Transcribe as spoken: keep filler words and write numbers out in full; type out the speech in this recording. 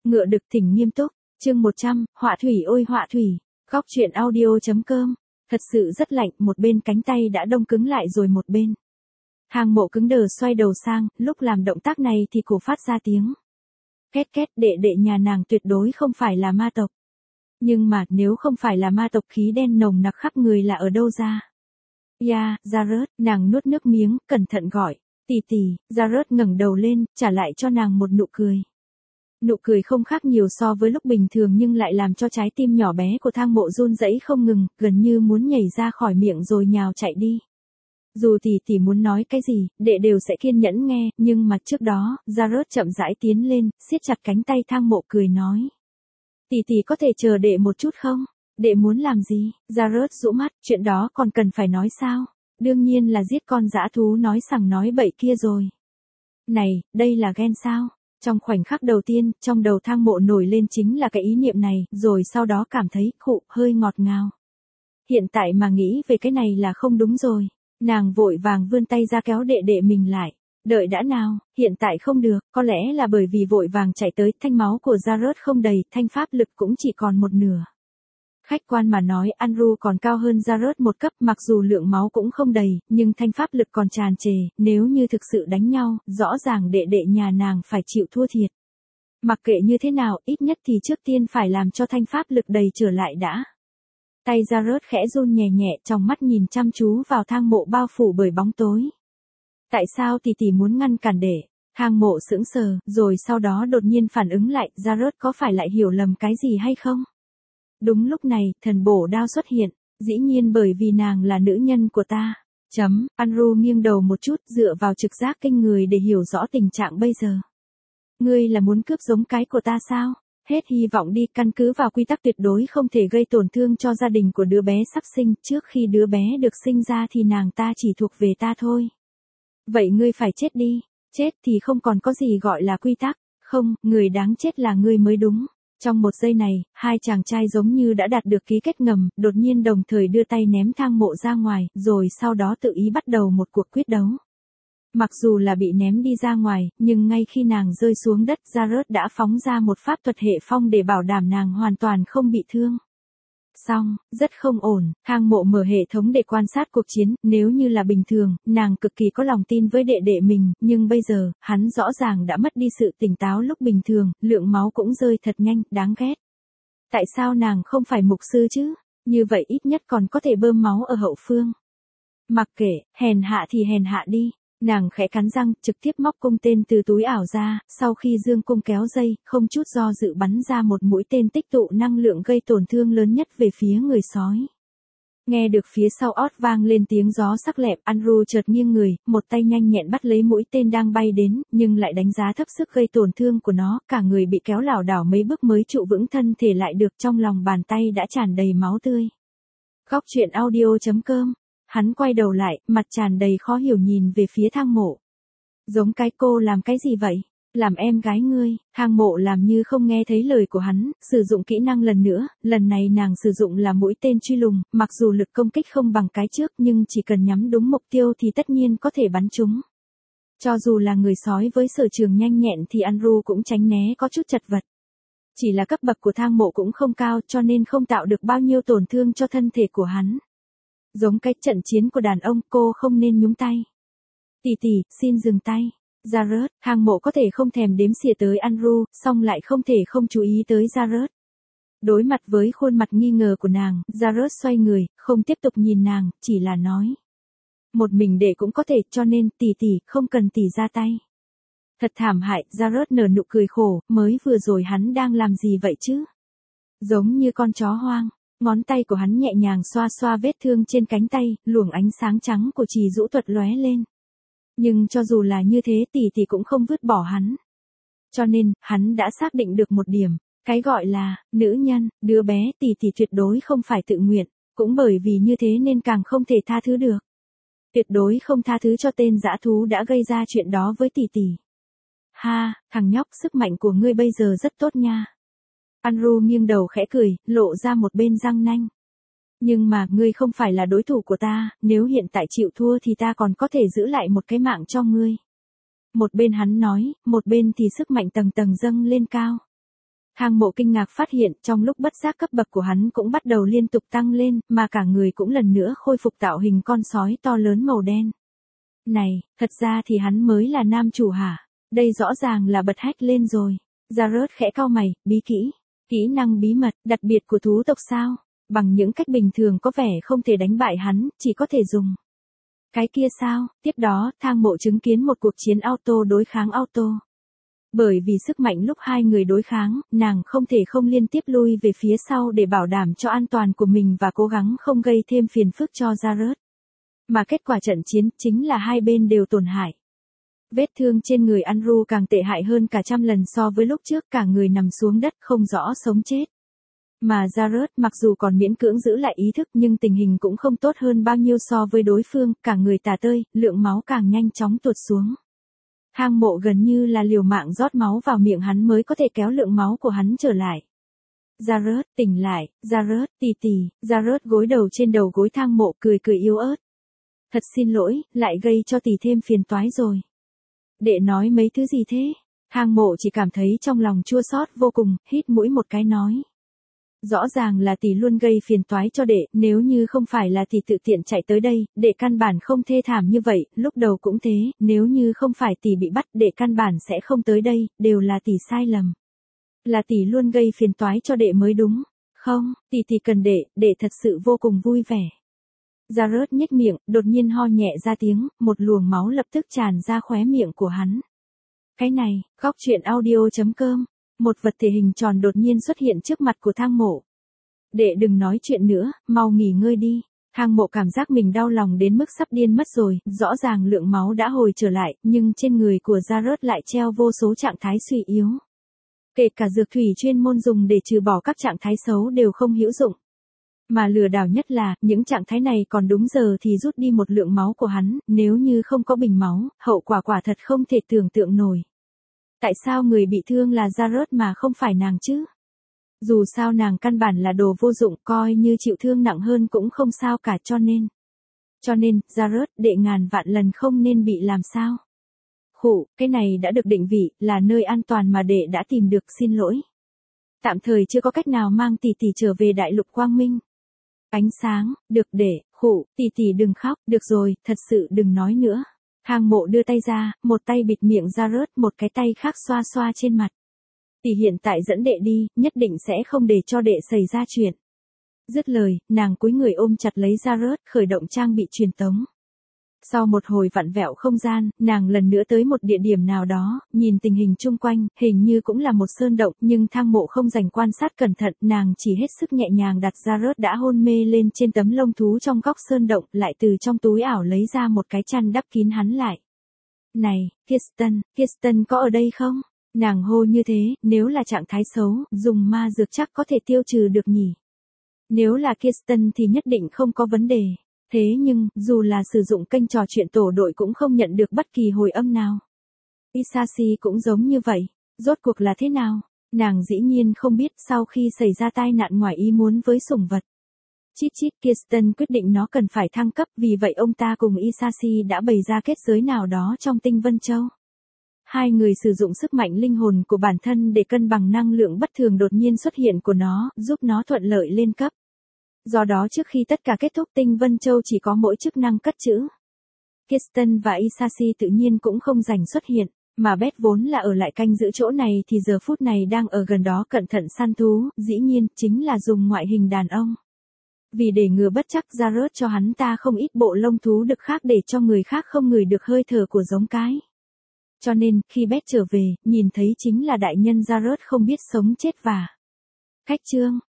Ngựa đực thỉnh nghiêm túc, chương một trăm, họa thủy ôi họa thủy, góc truyện audio.com. Thật sự rất lạnh, một bên cánh tay đã đông cứng lại rồi một bên. Thang Mộ cứng đờ xoay đầu sang, lúc làm động tác này thì cổ phát ra tiếng. Két két, đệ đệ nhà nàng tuyệt đối không phải là ma tộc. Nhưng mà, nếu không phải là ma tộc khí đen nồng nặc khắp người là ở đâu ra? Ya, Jared, nàng nuốt nước miếng, cẩn thận gọi. Tỷ tỷ, Jared ngẩng đầu lên, trả lại cho nàng một nụ cười. Nụ cười không khác nhiều so với lúc bình thường nhưng lại làm cho trái tim nhỏ bé của Thang Mộ run rẩy không ngừng, gần như muốn nhảy ra khỏi miệng rồi nhào chạy đi. Dù tỷ tỷ muốn nói cái gì, đệ đều sẽ kiên nhẫn nghe, nhưng mà trước đó, Jared chậm rãi tiến lên, siết chặt cánh tay Thang Mộ cười nói. Tỷ tỷ có thể chờ đệ một chút không? Đệ muốn làm gì? Jared rũ mắt, chuyện đó còn cần phải nói sao? Đương nhiên là giết con dã thú nói sằng nói bậy kia rồi. Này, đây là ghen sao? Trong khoảnh khắc đầu tiên, trong đầu Thang Mộ nổi lên chính là cái ý niệm này, rồi sau đó cảm thấy, khụ, hơi ngọt ngào. Hiện tại mà nghĩ về cái này là không đúng rồi. Nàng vội vàng vươn tay ra kéo đệ đệ mình lại. Đợi đã nào, hiện tại không được, có lẽ là bởi vì vội vàng chạy tới, thanh máu của Jared không đầy, thanh pháp lực cũng chỉ còn một nửa. Khách quan mà nói Andrew còn cao hơn Jared một cấp, mặc dù lượng máu cũng không đầy, nhưng thanh pháp lực còn tràn trề, nếu như thực sự đánh nhau, rõ ràng đệ đệ nhà nàng phải chịu thua thiệt. Mặc kệ như thế nào, ít nhất thì trước tiên phải làm cho thanh pháp lực đầy trở lại đã. Tay Jared khẽ run nhẹ nhẹ, trong mắt nhìn chăm chú vào Thang Mộ bao phủ bởi bóng tối. Tại sao tỷ tỷ muốn ngăn cản đệ? Thang Mộ sững sờ, rồi sau đó đột nhiên phản ứng lại, Jared có phải lại hiểu lầm cái gì hay không? Đúng lúc này, thần bổ đao xuất hiện, dĩ nhiên bởi vì nàng là nữ nhân của ta. Chấm, Andrew nghiêng đầu một chút dựa vào trực giác kinh người để hiểu rõ tình trạng bây giờ. Ngươi là muốn cướp giống cái của ta sao? Hết hy vọng đi, căn cứ vào quy tắc tuyệt đối không thể gây tổn thương cho gia đình của đứa bé sắp sinh, trước khi đứa bé được sinh ra thì nàng ta chỉ thuộc về ta thôi. Vậy ngươi phải chết đi, chết thì không còn có gì gọi là quy tắc, không, người đáng chết là ngươi mới đúng. Trong một giây này, hai chàng trai giống như đã đạt được ký kết ngầm, đột nhiên đồng thời đưa tay ném Thang Mộ ra ngoài, rồi sau đó tự ý bắt đầu một cuộc quyết đấu. Mặc dù là bị ném đi ra ngoài, nhưng ngay khi nàng rơi xuống đất, Jared đã phóng ra một pháp thuật hệ phong để bảo đảm nàng hoàn toàn không bị thương. Xong, rất không ổn, Thang Mộ mở hệ thống để quan sát cuộc chiến, nếu như là bình thường, nàng cực kỳ có lòng tin với đệ đệ mình, nhưng bây giờ, hắn rõ ràng đã mất đi sự tỉnh táo lúc bình thường, lượng máu cũng rơi thật nhanh, đáng ghét. Tại sao nàng không phải mục sư chứ? Như vậy ít nhất còn có thể bơm máu ở hậu phương. Mặc kệ, hèn hạ thì hèn hạ đi. Nàng khẽ cắn răng, trực tiếp móc cung tên từ túi ảo ra, sau khi dương cung kéo dây, không chút do dự bắn ra một mũi tên tích tụ năng lượng gây tổn thương lớn nhất về phía người sói. Nghe được phía sau ót vang lên tiếng gió sắc lẹm, Andrew chợt nghiêng người, một tay nhanh nhẹn bắt lấy mũi tên đang bay đến, nhưng lại đánh giá thấp sức gây tổn thương của nó, cả người bị kéo lảo đảo mấy bước mới trụ vững thân thể lại được, trong lòng bàn tay đã tràn đầy máu tươi. Góc truyện audio.com. Hắn quay đầu lại, mặt tràn đầy khó hiểu nhìn về phía Thang Mộ. Giống cái cô làm cái gì vậy? Làm em gái ngươi. Thang Mộ làm như không nghe thấy lời của hắn, sử dụng kỹ năng lần nữa, lần này nàng sử dụng là mũi tên truy lùng, mặc dù lực công kích không bằng cái trước nhưng chỉ cần nhắm đúng mục tiêu thì tất nhiên có thể bắn trúng. Cho dù là người sói với sở trường nhanh nhẹn thì Andrew cũng tránh né có chút chật vật. Chỉ là cấp bậc của Thang Mộ cũng không cao cho nên không tạo được bao nhiêu tổn thương cho thân thể của hắn. Giống cái trận chiến của đàn ông, cô không nên nhúng tay. Tỷ tỷ, xin dừng tay. Jared, Thang Mộ có thể không thèm đếm xỉa tới Andrew, song lại không thể không chú ý tới Jared. Đối mặt với khuôn mặt nghi ngờ của nàng, Jared xoay người, không tiếp tục nhìn nàng, chỉ là nói. Một mình đệ cũng có thể, cho nên tỷ tỷ, không cần tỷ ra tay. Thật thảm hại, Jared nở nụ cười khổ, mới vừa rồi hắn đang làm gì vậy chứ? Giống như con chó hoang. Ngón tay của hắn nhẹ nhàng xoa xoa vết thương trên cánh tay, luồng ánh sáng trắng của trì rũ thuật lóe lên. Nhưng cho dù là như thế tỷ tỷ cũng không vứt bỏ hắn. Cho nên, hắn đã xác định được một điểm, cái gọi là, nữ nhân, đứa bé tỷ tỷ tuyệt đối không phải tự nguyện, cũng bởi vì như thế nên càng không thể tha thứ được. Tuyệt đối không tha thứ cho tên dã thú đã gây ra chuyện đó với tỷ tỷ. Ha, thằng nhóc, sức mạnh của ngươi bây giờ rất tốt nha. Andrew nghiêng đầu khẽ cười, lộ ra một bên răng nanh. Nhưng mà, ngươi không phải là đối thủ của ta, nếu hiện tại chịu thua thì ta còn có thể giữ lại một cái mạng cho ngươi. Một bên hắn nói, một bên thì sức mạnh tầng tầng dâng lên cao. Thang Mộ kinh ngạc phát hiện trong lúc bất giác cấp bậc của hắn cũng bắt đầu liên tục tăng lên, mà cả người cũng lần nữa khôi phục tạo hình con sói to lớn màu đen. Này, thật ra thì hắn mới là nam chủ hả? Đây rõ ràng là bật hack lên rồi. Jared khẽ cau mày, bí kỹ. Kỹ năng bí mật, đặc biệt của thú tộc sao? Bằng những cách bình thường có vẻ không thể đánh bại hắn, chỉ có thể dùng. Cái kia sao? Tiếp đó, Thang Mộ chứng kiến một cuộc chiến auto đối kháng auto. Bởi vì sức mạnh lúc hai người đối kháng, nàng không thể không liên tiếp lui về phía sau để bảo đảm cho an toàn của mình và cố gắng không gây thêm phiền phức cho Jared. Mà kết quả trận chiến chính là hai bên đều tổn hại. Vết thương trên người Andrew càng tệ hại hơn cả trăm lần so với lúc trước, cả người nằm xuống đất không rõ sống chết. Mà Jared mặc dù còn miễn cưỡng giữ lại ý thức nhưng tình hình cũng không tốt hơn bao nhiêu so với đối phương, cả người tả tơi, lượng máu càng nhanh chóng tụt xuống. Thang Mộ gần như là liều mạng rót máu vào miệng hắn mới có thể kéo lượng máu của hắn trở lại. Jared, tỉnh lại, Jared, tì tì, Jared gối đầu trên đầu gối Thang Mộ cười cười yếu ớt. Thật xin lỗi, lại gây cho tì thêm phiền toái rồi. Đệ nói mấy thứ gì thế? Thang Mộ chỉ cảm thấy trong lòng chua xót vô cùng, hít mũi một cái nói. Rõ ràng là tỷ luôn gây phiền toái cho đệ, nếu như không phải là tỷ tự tiện chạy tới đây, đệ căn bản không thê thảm như vậy, lúc đầu cũng thế, nếu như không phải tỷ bị bắt, đệ căn bản sẽ không tới đây, đều là tỷ sai lầm. Là tỷ luôn gây phiền toái cho đệ mới đúng. Không, tỷ tỷ cần đệ, đệ thật sự vô cùng vui vẻ. Jared nhếch miệng, đột nhiên ho nhẹ ra tiếng, một luồng máu lập tức tràn ra khóe miệng của hắn. Cái này, góc truyện audio chấm com. Một vật thể hình tròn đột nhiên xuất hiện trước mặt của Thang Mộ. Đệ đừng nói chuyện nữa, mau nghỉ ngơi đi. Thang Mộ cảm giác mình đau lòng đến mức sắp điên mất rồi, rõ ràng lượng máu đã hồi trở lại, nhưng trên người của Jared lại treo vô số trạng thái suy yếu. Kể cả dược thủy chuyên môn dùng để trừ bỏ các trạng thái xấu đều không hữu dụng. Mà lừa đảo nhất là, những trạng thái này còn đúng giờ thì rút đi một lượng máu của hắn, nếu như không có bình máu, hậu quả quả thật không thể tưởng tượng nổi. Tại sao người bị thương là Jared mà không phải nàng chứ? Dù sao nàng căn bản là đồ vô dụng, coi như chịu thương nặng hơn cũng không sao cả, cho nên. Cho nên, Jared, đệ ngàn vạn lần không nên bị làm sao. Khụ, cái này đã được định vị, là nơi an toàn mà đệ đã tìm được, xin lỗi. Tạm thời chưa có cách nào mang tỷ tỷ trở về đại lục quang minh. Ánh sáng, được đệ, khụ, tỷ tỷ đừng khóc, được rồi, thật sự đừng nói nữa. Thang Mộ đưa tay ra, một tay bịt miệng Jared, một cái tay khác xoa xoa trên mặt. Tỷ hiện tại dẫn đệ đi, nhất định sẽ không để cho đệ xảy ra chuyện. Dứt lời, nàng cúi người ôm chặt lấy Jared, khởi động trang bị truyền tống. Sau một hồi vặn vẹo không gian, nàng lần nữa tới một địa điểm nào đó, nhìn tình hình chung quanh, hình như cũng là một sơn động, nhưng Thang Mộ không dành quan sát cẩn thận, nàng chỉ hết sức nhẹ nhàng đặt Jared đã hôn mê lên trên tấm lông thú trong góc sơn động, lại từ trong túi ảo lấy ra một cái chăn đắp kín hắn lại. Này, Kirsten, Kirsten có ở đây không? Nàng hô như thế, nếu là trạng thái xấu, dùng ma dược chắc có thể tiêu trừ được nhỉ. Nếu là Kirsten thì nhất định không có vấn đề. Thế nhưng, dù là sử dụng kênh trò chuyện tổ đội cũng không nhận được bất kỳ hồi âm nào. Isashi cũng giống như vậy. Rốt cuộc là thế nào? Nàng dĩ nhiên không biết sau khi xảy ra tai nạn ngoài ý muốn với sủng vật. Chít chít, Kirsten quyết định nó cần phải thăng cấp, vì vậy ông ta cùng Isashi đã bày ra kết giới nào đó trong tinh Vân Châu. Hai người sử dụng sức mạnh linh hồn của bản thân để cân bằng năng lượng bất thường đột nhiên xuất hiện của nó, giúp nó thuận lợi lên cấp. Do đó trước khi tất cả kết thúc, tinh Vân Châu chỉ có mỗi chức năng cất trữ. Kirsten và Isashi tự nhiên cũng không rảnh xuất hiện, mà Beth vốn là ở lại canh giữ chỗ này thì giờ phút này đang ở gần đó cẩn thận săn thú, dĩ nhiên, chính là dùng ngoại hình đàn ông. Vì để ngừa bất chắc, Jared cho hắn ta không ít bộ lông thú đực khác để cho người khác không ngửi được hơi thở của giống cái. Cho nên, khi Beth trở về, nhìn thấy chính là đại nhân Jared không biết sống chết và cách chương.